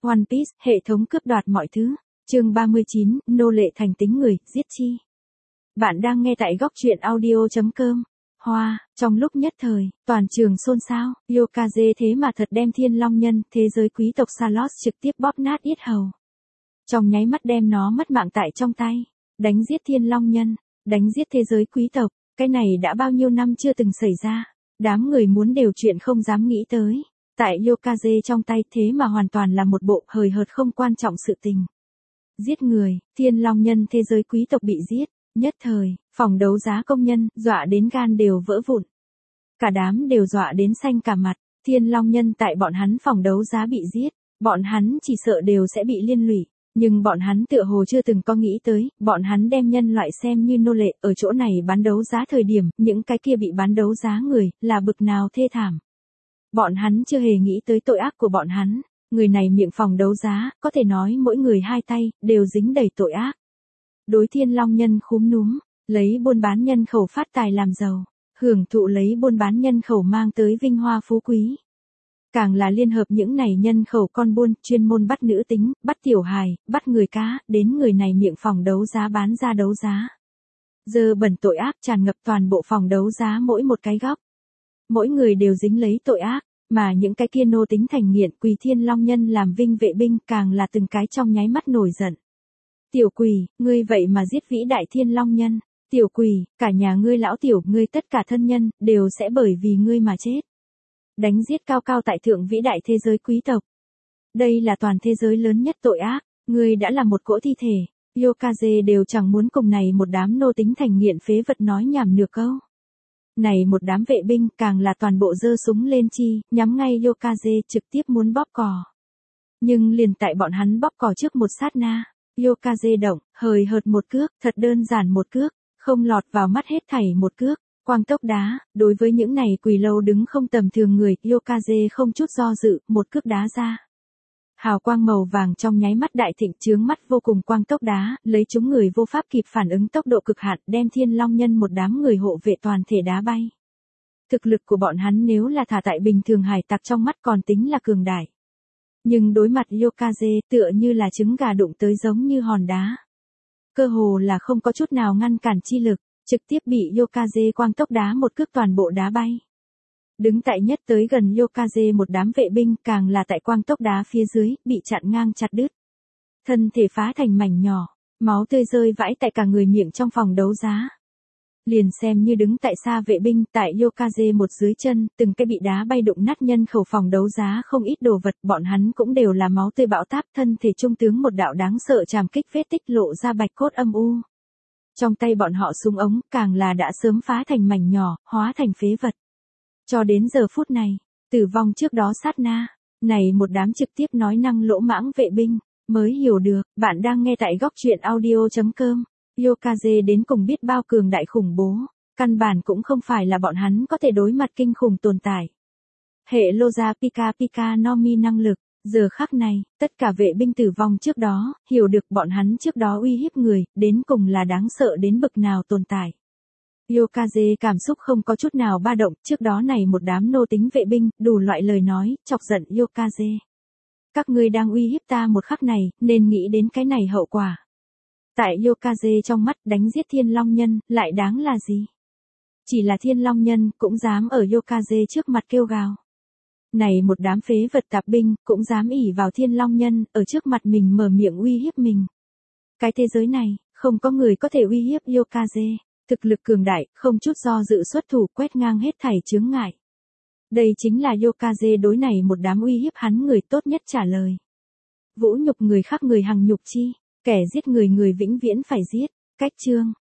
One Piece, hệ thống cướp đoạt mọi thứ. Chương 39, nô lệ thành tính người, giết chi. Bạn đang nghe tại góc truyện audio.com. Hoa, trong lúc nhất thời, toàn trường xôn xao, Yokaze thế mà thật đem Thiên Long Nhân, thế giới quý tộc Salos trực tiếp bóp nát yết hầu. Trong nháy mắt đem nó mất mạng tại trong tay, đánh giết Thiên Long Nhân, đánh giết thế giới quý tộc, cái này đã bao nhiêu năm chưa từng xảy ra, đám người muốn đều chuyện không dám nghĩ tới. Tại Yokaze trong tay thế mà hoàn toàn là một bộ hời hợt không quan trọng sự tình. Giết người, Thiên Long Nhân thế giới quý tộc bị giết, nhất thời, phòng đấu giá công nhân, dọa đến gan đều vỡ vụn. Cả đám đều dọa đến xanh cả mặt, Thiên Long Nhân tại bọn hắn phòng đấu giá bị giết, bọn hắn chỉ sợ đều sẽ bị liên lụy. Nhưng bọn hắn tựa hồ chưa từng có nghĩ tới, bọn hắn đem nhân loại xem như nô lệ, ở chỗ này bán đấu giá thời điểm, những cái kia bị bán đấu giá người, là bực nào thê thảm. Bọn hắn chưa hề nghĩ tới tội ác của bọn hắn, người này miệng phòng đấu giá, có thể nói mỗi người hai tay, đều dính đầy tội ác. Đối Thiên Long Nhân khúm núm, lấy buôn bán nhân khẩu phát tài làm giàu, hưởng thụ lấy buôn bán nhân khẩu mang tới vinh hoa phú quý. Càng là liên hợp những này nhân khẩu con buôn, chuyên môn bắt nữ tính, bắt tiểu hài, bắt người cá, đến người này miệng phòng đấu giá bán ra đấu giá. Dơ bẩn tội ác tràn ngập toàn bộ phòng đấu giá mỗi một cái góc. Mỗi người đều dính lấy tội ác, mà những cái kia nô tính thành nghiện quỳ Thiên Long Nhân làm vinh vệ binh càng là từng cái trong nháy mắt nổi giận. Tiểu quỳ, ngươi vậy mà giết vĩ đại Thiên Long Nhân, tiểu quỳ, cả nhà ngươi lão tiểu, ngươi tất cả thân nhân, đều sẽ bởi vì ngươi mà chết. Đánh giết cao cao tại thượng vĩ đại thế giới quý tộc. Đây là toàn thế giới lớn nhất tội ác, ngươi đã là một cỗ thi thể, Yokaze đều chẳng muốn cùng này một đám nô tính thành nghiện phế vật nói nhảm nửa câu. Này một đám vệ binh càng là toàn bộ giơ súng lên chi, nhắm ngay Yokaze trực tiếp muốn bóp cò. Nhưng liền tại bọn hắn bóp cò trước một sát na, Yokaze động, hời hợt một cước, thật đơn giản một cước, không lọt vào mắt hết thảy một cước, quang tốc đá, đối với những này quỳ lâu đứng không tầm thường người, Yokaze không chút do dự, một cước đá ra. Hào quang màu vàng trong nháy mắt đại thịnh chướng mắt vô cùng quang tốc đá, lấy chúng người vô pháp kịp phản ứng tốc độ cực hạn đem Thiên Long Nhân một đám người hộ vệ toàn thể đá bay. Thực lực của bọn hắn nếu là thả tại bình thường hải tặc trong mắt còn tính là cường đại. Nhưng đối mặt Yokaze tựa như là trứng gà đụng tới giống như hòn đá. Cơ hồ là không có chút nào ngăn cản chi lực, trực tiếp bị Yokaze quang tốc đá một cước toàn bộ đá bay. Đứng tại nhất tới gần Yokaze một đám vệ binh càng là tại quang tốc đá phía dưới, bị chặn ngang chặt đứt. Thân thể phá thành mảnh nhỏ, máu tươi rơi vãi tại cả người miệng trong phòng đấu giá. Liền xem như đứng tại xa vệ binh tại Yokaze một dưới chân, từng cái bị đá bay đụng nát nhân khẩu phòng đấu giá không ít đồ vật, bọn hắn cũng đều là máu tươi bão táp, thân thể trung tướng một đạo đáng sợ trảm kích vết tích lộ ra bạch cốt âm u. Trong tay bọn họ súng ống càng là đã sớm phá thành mảnh nhỏ, hóa thành phế vật. Cho đến giờ phút này, tử vong trước đó sát na, này một đám trực tiếp nói năng lỗ mãng vệ binh, mới hiểu được, bạn đang nghe tại góc truyện audio.com, Yokaze đến cùng biết bao cường đại khủng bố, căn bản cũng không phải là bọn hắn có thể đối mặt kinh khủng tồn tại. Hệ Loza Pika Pika no Mi năng lực, giờ khắc này, tất cả vệ binh tử vong trước đó, hiểu được bọn hắn trước đó uy hiếp người, đến cùng là đáng sợ đến bực nào tồn tại. Yokaze cảm xúc không có chút nào ba động, trước đó này một đám nô tính vệ binh, đủ loại lời nói, chọc giận Yokaze. Các ngươi đang uy hiếp ta một khắc này, nên nghĩ đến cái này hậu quả. Tại Yokaze trong mắt đánh giết Thiên Long Nhân, lại đáng là gì? Chỉ là Thiên Long Nhân, cũng dám ở Yokaze trước mặt kêu gào. Này một đám phế vật tạp binh, cũng dám ỷ vào Thiên Long Nhân, ở trước mặt mình mở miệng uy hiếp mình. Cái thế giới này, không có người có thể uy hiếp Yokaze. Thực lực cường đại, không chút do dự xuất thủ quét ngang hết thảy chướng ngại. Đây chính là Yokaze đối này một đám uy hiếp hắn người tốt nhất trả lời. Vũ nhục người khác người hằng nhục chi, kẻ giết người người vĩnh viễn phải giết. Cách chương.